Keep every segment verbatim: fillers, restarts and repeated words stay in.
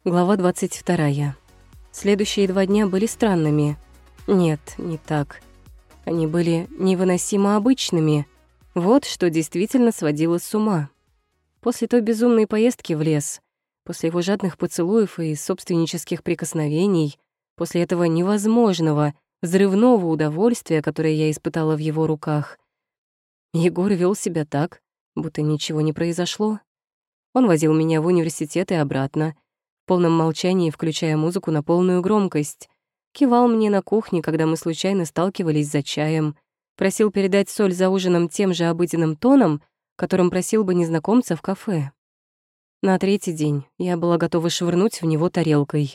Глава двадцать вторая. Следующие два дня были странными. Нет, не так. Они были невыносимо обычными. Вот что действительно сводило с ума. После той безумной поездки в лес, после его жадных поцелуев и собственнических прикосновений, после этого невозможного, взрывного удовольствия, которое я испытала в его руках, Егор вел себя так, будто ничего не произошло. Он возил меня в университет и обратно, в полном молчании, включая музыку на полную громкость, кивал мне на кухне, когда мы случайно сталкивались за чаем, просил передать соль за ужином тем же обыденным тоном, которым просил бы незнакомца в кафе. На третий день я была готова швырнуть в него тарелкой.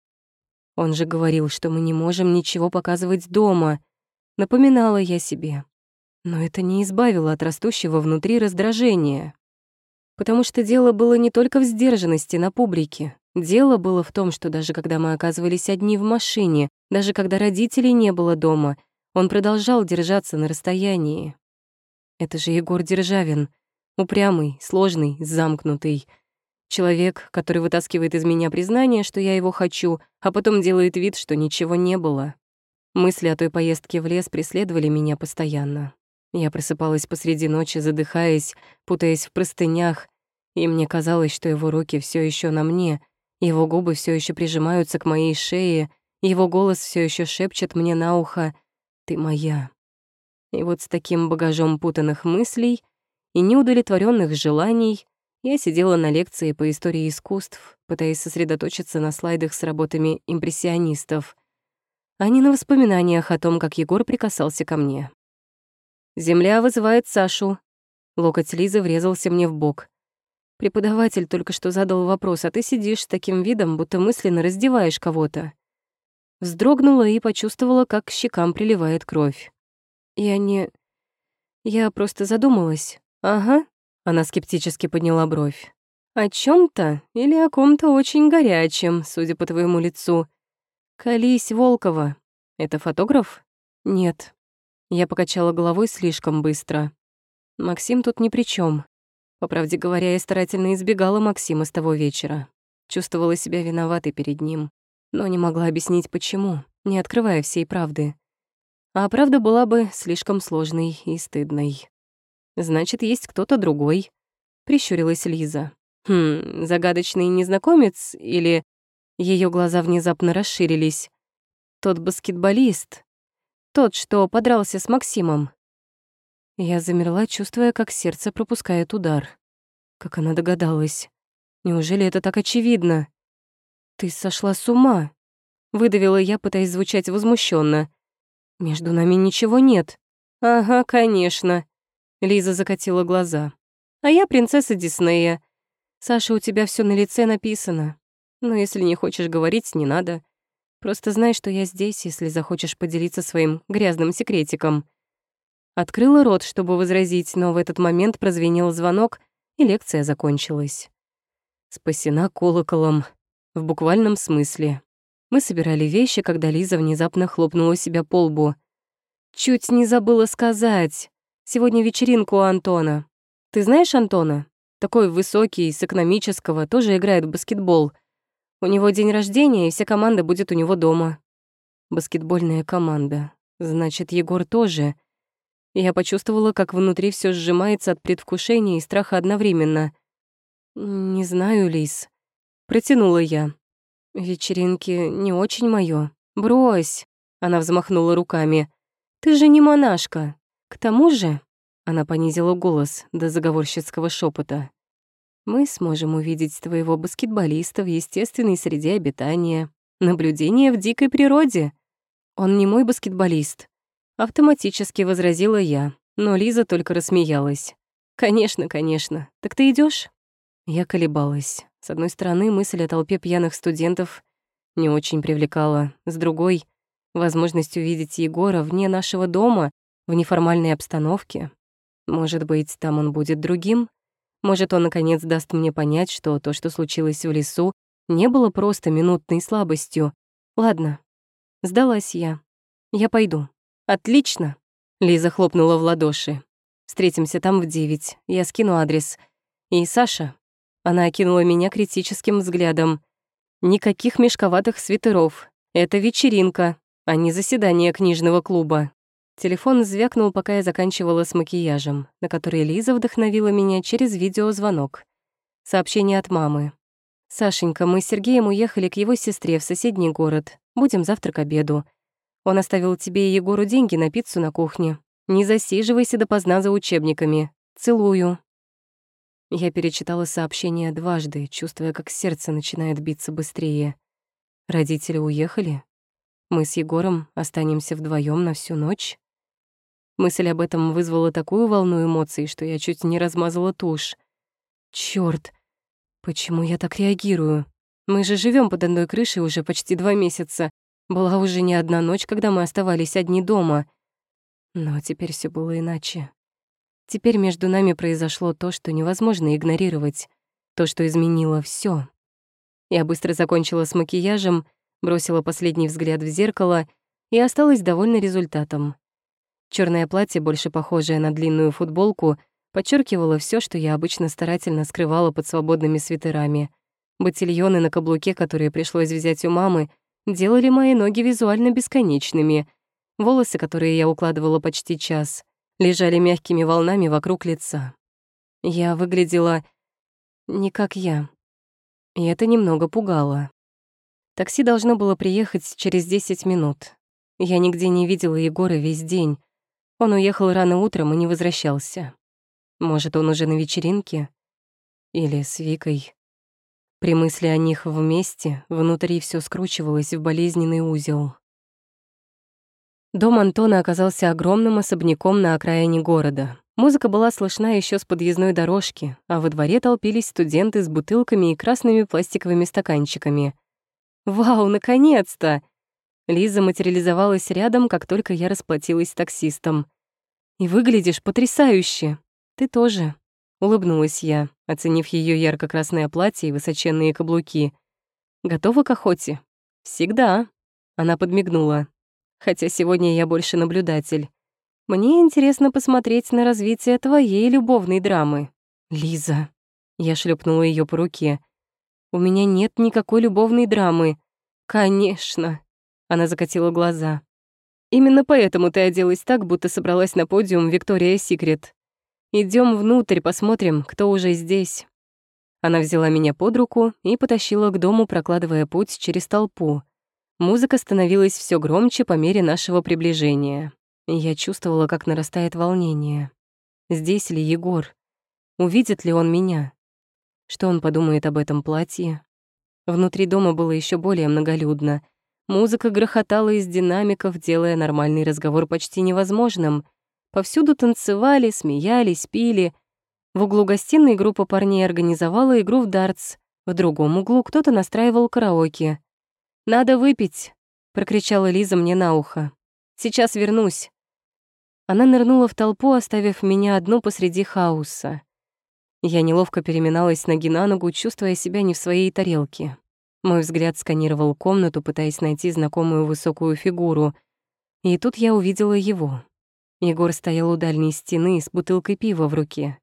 Он же говорил, что мы не можем ничего показывать дома, напоминала я себе. Но это не избавило от растущего внутри раздражения. Потому что дело было не только в сдержанности на публике. Дело было в том, что даже когда мы оказывались одни в машине, даже когда родителей не было дома, он продолжал держаться на расстоянии. Это же Егор Державин. Упрямый, сложный, замкнутый. Человек, который вытаскивает из меня признание, что я его хочу, а потом делает вид, что ничего не было. Мысли о той поездке в лес преследовали меня постоянно. Я просыпалась посреди ночи, задыхаясь, путаясь в простынях, и мне казалось, что его руки все еще на мне, его губы все еще прижимаются к моей шее, его голос все еще шепчет мне на ухо «Ты моя». И вот с таким багажом путанных мыслей и неудовлетворенных желаний я сидела на лекции по истории искусств, пытаясь сосредоточиться на слайдах с работами импрессионистов, а не на воспоминаниях о том, как Егор прикасался ко мне. «Земля вызывает Сашу». Локоть Лизы врезался мне в бок. «Преподаватель только что задал вопрос, а ты сидишь с таким видом, будто мысленно раздеваешь кого-то». Вздрогнула и почувствовала, как к щекам приливает кровь. «Я не... Я просто задумалась». «Ага», — она скептически подняла бровь. «О чём-то или о ком-то очень горячем, судя по твоему лицу. Колись, Волкова. Это фотограф?» «Нет». Я покачала головой слишком быстро. Максим тут ни при чём. По правде говоря, я старательно избегала Максима с того вечера. Чувствовала себя виноватой перед ним, но не могла объяснить, почему, не открывая всей правды. А правда была бы слишком сложной и стыдной. «Значит, есть кто-то другой», — прищурилась Лиза. «Хм, загадочный незнакомец или...» Её глаза внезапно расширились. «Тот баскетболист. Тот, что подрался с Максимом». Я замерла, чувствуя, как сердце пропускает удар. Как она догадалась? Неужели это так очевидно? «Ты сошла с ума», — выдавила я, пытаясь звучать возмущенно. «Между нами ничего нет». «Ага, конечно», — Лиза закатила глаза. «А я принцесса Диснея. Саша, у тебя всё на лице написано. Но если не хочешь говорить, не надо. Просто знай, что я здесь, если захочешь поделиться своим грязным секретиком». Открыла рот, чтобы возразить, но в этот момент прозвенел звонок, и лекция закончилась. Спасена колоколом. В буквальном смысле. Мы собирали вещи, когда Лиза внезапно хлопнула себя по лбу. «Чуть не забыла сказать. Сегодня вечеринка у Антона. Ты знаешь Антона? Такой высокий, с экономического, тоже играет в баскетбол. У него день рождения, и вся команда будет у него дома». Баскетбольная команда. Значит, Егор тоже. Я почувствовала, как внутри всё сжимается от предвкушения и страха одновременно. «Не знаю, Лиз», — протянула я. «Вечеринки не очень моё. Брось», — она взмахнула руками. «Ты же не монашка. К тому же...» — она понизила голос до заговорщицкого шепота. «Мы сможем увидеть твоего баскетболиста в естественной среде обитания. Наблюдение в дикой природе. Он не мой баскетболист», — автоматически возразила я, но Лиза только рассмеялась. «Конечно, конечно. Так ты идёшь?» Я колебалась. С одной стороны, мысль о толпе пьяных студентов не очень привлекала. С другой — возможность увидеть Егора вне нашего дома, в неформальной обстановке. Может быть, там он будет другим? Может, он, наконец, даст мне понять, что то, что случилось в лесу, не было просто минутной слабостью. Ладно, сдалась я. Я пойду. «Отлично!» — Лиза хлопнула в ладоши. «Встретимся там в девять. Я скину адрес. И Саша...» Она окинула меня критическим взглядом. Никаких мешковатых свитеров. Это вечеринка, а не заседание книжного клуба. Телефон звякнул, пока я заканчивала с макияжем, на который Лиза вдохновила меня через видеозвонок. Сообщение от мамы. «Сашенька, мы с Сергеем уехали к его сестре в соседний город. Будем завтра к обеду. Он оставил тебе и Егору деньги на пиццу на кухне. Не засиживайся допоздна за учебниками. Целую». Я перечитала сообщение дважды, чувствуя, как сердце начинает биться быстрее. Родители уехали? Мы с Егором останемся вдвоем на всю ночь? Мысль об этом вызвала такую волну эмоций, что я чуть не размазала тушь. Чёрт, почему я так реагирую? Мы же живем под одной крышей уже почти два месяца. Была уже не одна ночь, когда мы оставались одни дома. Но теперь все было иначе. Теперь между нами произошло то, что невозможно игнорировать, то, что изменило все. Я быстро закончила с макияжем, бросила последний взгляд в зеркало и осталась довольна результатом. Чёрное платье, больше похожее на длинную футболку, подчеркивало все, что я обычно старательно скрывала под свободными свитерами. Ботильоны на каблуке, которые пришлось взять у мамы, делали мои ноги визуально бесконечными. Волосы, которые я укладывала почти час, лежали мягкими волнами вокруг лица. Я выглядела не как я, и это немного пугало. Такси должно было приехать через десять минут. Я нигде не видела Егора весь день. Он уехал рано утром и не возвращался. Может, он уже на вечеринке? Или с Викой? При мысли о них вместе внутри все скручивалось в болезненный узел. Дом Антона оказался огромным особняком на окраине города. Музыка была слышна еще с подъездной дорожки, а во дворе толпились студенты с бутылками и красными пластиковыми стаканчиками. «Вау, наконец-то!» Лиза материализовалась рядом, как только я расплатилась с таксистом. «И выглядишь потрясающе! Ты тоже!» — улыбнулась я, оценив ее ярко-красное платье и высоченные каблуки. «Готова к охоте?» «Всегда!» — она подмигнула. «Хотя сегодня я больше наблюдатель. Мне интересно посмотреть на развитие твоей любовной драмы». «Лиза!» — я шлепнула ее по руке. «У меня нет никакой любовной драмы». «Конечно!» — она закатила глаза. «Именно поэтому ты оделась так, будто собралась на подиум Виктория Секрет. Идем внутрь, посмотрим, кто уже здесь». Она взяла меня под руку и потащила к дому, прокладывая путь через толпу. Музыка становилась все громче по мере нашего приближения. Я чувствовала, как нарастает волнение. Здесь ли Егор? Увидит ли он меня? Что он подумает об этом платье? Внутри дома было еще более многолюдно. Музыка грохотала из динамиков, делая нормальный разговор почти невозможным. Повсюду танцевали, смеялись, пили. В углу гостиной группа парней организовала игру в дартс. В другом углу кто-то настраивал караоке. «Надо выпить!» — прокричала Лиза мне на ухо. «Сейчас вернусь». Она нырнула в толпу, оставив меня одну посреди хаоса. Я неловко переминалась с ноги на ногу, чувствуя себя не в своей тарелке. Мой взгляд сканировал комнату, пытаясь найти знакомую высокую фигуру. И тут я увидела его. Егор стоял у дальней стены с бутылкой пива в руке.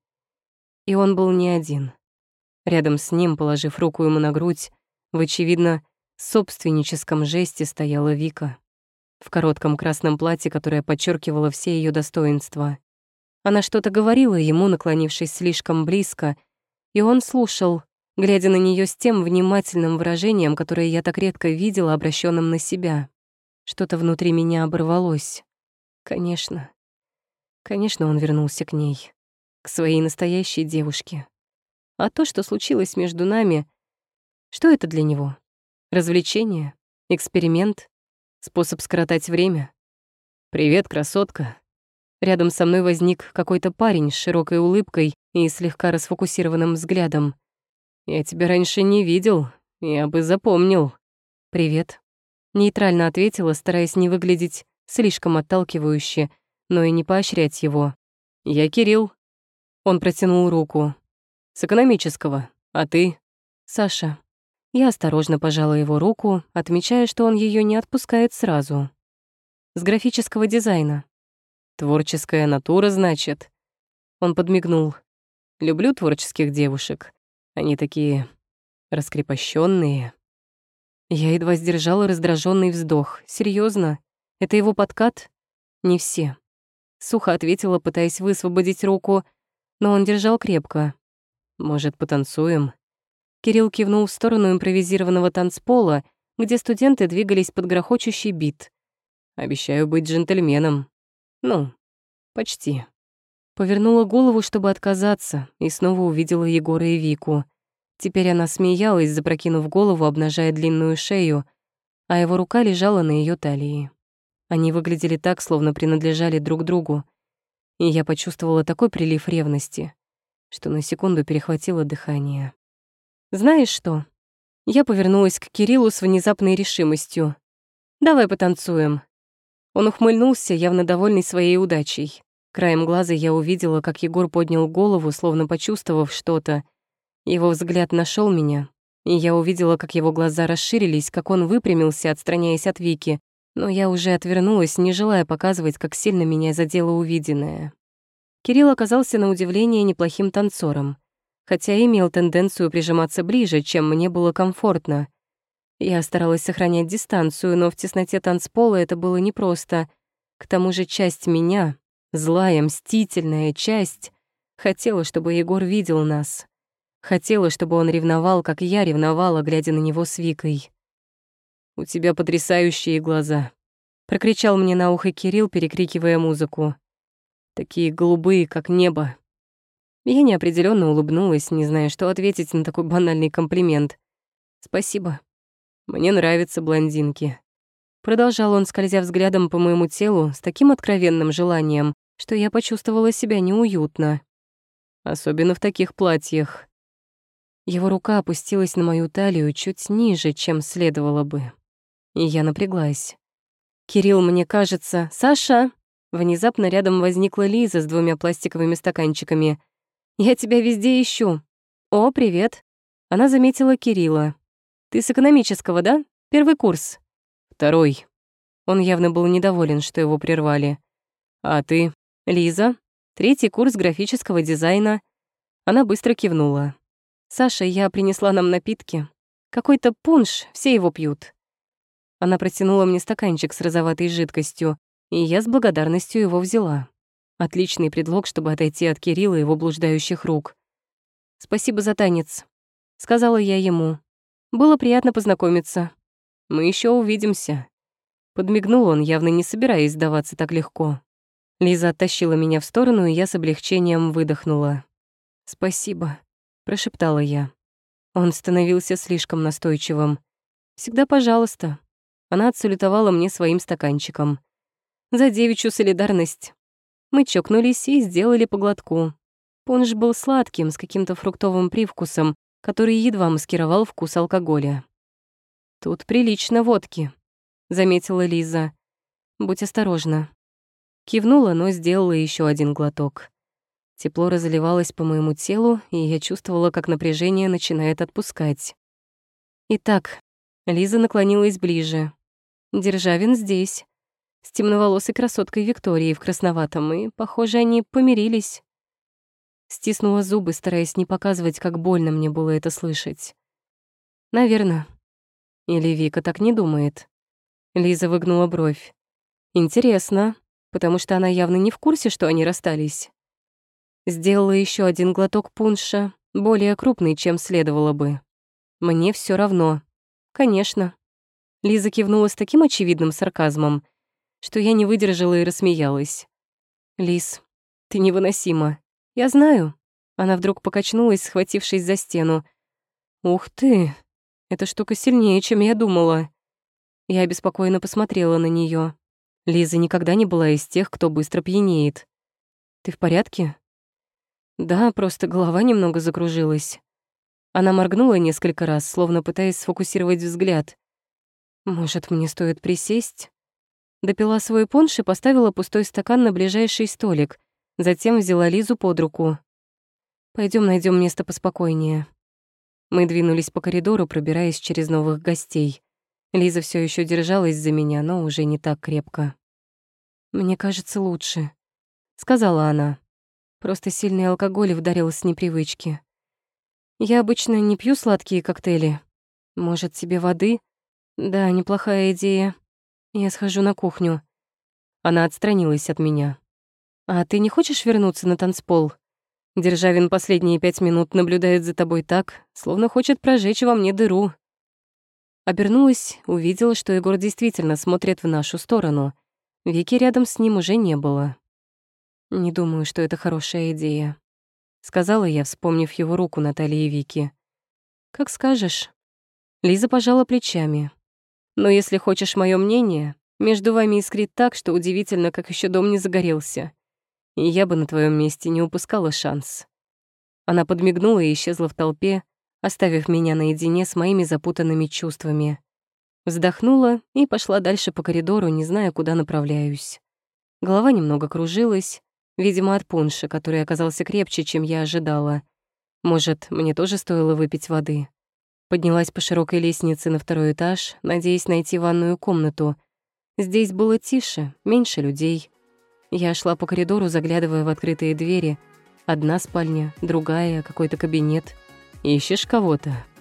И он был не один. Рядом с ним, положив руку ему на грудь, в, очевидно, собственническом жесте стояла Вика. В коротком красном платье, которое подчеркивало все ее достоинства. Она что-то говорила ему, наклонившись слишком близко, и он слушал, глядя на нее с тем внимательным выражением, которое я так редко видела, обращенным на себя. Что-то внутри меня оборвалось. Конечно. Конечно, он вернулся к ней, к своей настоящей девушке. А то, что случилось между нами, что это для него? Развлечение? Эксперимент? Способ скоротать время? «Привет, красотка». Рядом со мной возник какой-то парень с широкой улыбкой и слегка расфокусированным взглядом. «Я тебя раньше не видел, я бы запомнил». «Привет». Нейтрально ответила, стараясь не выглядеть слишком отталкивающе, но и не поощрять его. «Я Кирилл». Он протянул руку. «С экономического. А ты?» «Саша». Я осторожно пожала его руку, отмечая, что он ее не отпускает сразу. «С графического дизайна». «Творческая натура, значит?» Он подмигнул. «Люблю творческих девушек. Они такие раскрепощенные. Я едва сдержала раздраженный вздох. Серьезно? Это его подкат? Не все. Сухо ответила, пытаясь высвободить руку, но он держал крепко. Может, потанцуем? Кирилл кивнул в сторону импровизированного танцпола, где студенты двигались под грохочущий бит. Обещаю быть джентльменом. Ну, почти. Повернула голову, чтобы отказаться, и снова увидела Егора и Вику. Теперь она смеялась, запрокинув голову, обнажая длинную шею, а его рука лежала на ее талии. Они выглядели так, словно принадлежали друг другу, и я почувствовала такой прилив ревности, что на секунду перехватило дыхание. «Знаешь что?» Я повернулась к Кириллу с внезапной решимостью. «Давай потанцуем». Он ухмыльнулся, явно довольный своей удачей. Краем глаза я увидела, как Егор поднял голову, словно почувствовав что-то. Его взгляд нашел меня, и я увидела, как его глаза расширились, как он выпрямился, отстраняясь от Вики, но я уже отвернулась, не желая показывать, как сильно меня задело увиденное. Кирилл оказался на удивление неплохим танцором, хотя имел тенденцию прижиматься ближе, чем мне было комфортно. Я старалась сохранять дистанцию, но в тесноте танцпола это было непросто. К тому же часть меня, злая, мстительная часть, хотела, чтобы Егор видел нас. Хотела, чтобы он ревновал, как я ревновала, глядя на него с Викой. «У тебя потрясающие глаза», — прокричал мне на ухо Кирилл, перекрикивая музыку. «Такие голубые, как небо». Я неопределённо улыбнулась, не зная, что ответить на такой банальный комплимент. «Спасибо. Мне нравятся блондинки». Продолжал он, скользя взглядом по моему телу с таким откровенным желанием, что я почувствовала себя неуютно. Особенно в таких платьях. Его рука опустилась на мою талию чуть ниже, чем следовало бы. И я напряглась. «Кирилл, мне кажется... Саша!» Внезапно рядом возникла Лиза с двумя пластиковыми стаканчиками. «Я тебя везде ищу». «О, привет!» Она заметила Кирилла. «Ты с экономического, да? Первый курс?» «Второй». Он явно был недоволен, что его прервали. «А ты?» «Лиза. Третий курс графического дизайна». Она быстро кивнула. «Саша, я принесла нам напитки. Какой-то пунш, все его пьют». Она протянула мне стаканчик с розоватой жидкостью, и я с благодарностью его взяла. Отличный предлог, чтобы отойти от Кирилла и его блуждающих рук. «Спасибо за танец», — сказала я ему. «Было приятно познакомиться. Мы еще увидимся». Подмигнул он, явно не собираясь сдаваться так легко. Лиза оттащила меня в сторону, и я с облегчением выдохнула. «Спасибо», — прошептала я. Он становился слишком настойчивым. «Всегда пожалуйста». Она отсалютовала мне своим стаканчиком. «За девичью солидарность». Мы чокнулись и сделали по глотку. Пунш был сладким, с каким-то фруктовым привкусом, который едва маскировал вкус алкоголя. «Тут прилично водки», — заметила Лиза. «Будь осторожна». Кивнула, но сделала еще один глоток. Тепло разливалось по моему телу, и я чувствовала, как напряжение начинает отпускать. «Итак», — Лиза наклонилась ближе. «Державин здесь, с темноволосой красоткой Викторией в красноватом, и, похоже, они помирились». Стиснула зубы, стараясь не показывать, как больно мне было это слышать. «Наверно». Или Вика так не думает. Лиза выгнула бровь. «Интересно, потому что она явно не в курсе, что они расстались». Сделала еще один глоток пунша, более крупный, чем следовало бы. «Мне все равно». «Конечно». Лиза кивнула с таким очевидным сарказмом, что я не выдержала и рассмеялась. «Лиз, ты невыносима. Я знаю». Она вдруг покачнулась, схватившись за стену. «Ух ты! Эта штука сильнее, чем я думала». Я обеспокоенно посмотрела на нее. Лиза никогда не была из тех, кто быстро пьянеет. «Ты в порядке?» «Да, просто голова немного закружилась». Она моргнула несколько раз, словно пытаясь сфокусировать взгляд. «Может, мне стоит присесть?» Допила свой пунш и поставила пустой стакан на ближайший столик, затем взяла Лизу под руку. Пойдем найдем место поспокойнее». Мы двинулись по коридору, пробираясь через новых гостей. Лиза все еще держалась за меня, но уже не так крепко. «Мне кажется, лучше», — сказала она. Просто сильный алкоголь вдарил с непривычки. «Я обычно не пью сладкие коктейли. Может, тебе воды?» Да, неплохая идея. Я схожу на кухню. Она отстранилась от меня. А ты не хочешь вернуться на танцпол? Державин последние пять минут наблюдает за тобой так, словно хочет прожечь во мне дыру. Обернулась, увидела, что Егор действительно смотрит в нашу сторону. Вики рядом с ним уже не было. «Не думаю, что это хорошая идея», — сказала я, вспомнив его руку на талии Вики. «Как скажешь». Лиза пожала плечами. «Но если хочешь моё мнение, между вами искрит так, что удивительно, как ещё дом не загорелся. И я бы на твоём месте не упускала шанс». Она подмигнула и исчезла в толпе, оставив меня наедине с моими запутанными чувствами. Вздохнула и пошла дальше по коридору, не зная, куда направляюсь. Голова немного кружилась, видимо, от пунша, который оказался крепче, чем я ожидала. Может, мне тоже стоило выпить воды? Поднялась по широкой лестнице на второй этаж, надеясь найти ванную комнату. Здесь было тише, меньше людей. Я шла по коридору, заглядывая в открытые двери. Одна спальня, другая, какой-то кабинет. Ищешь кого-то?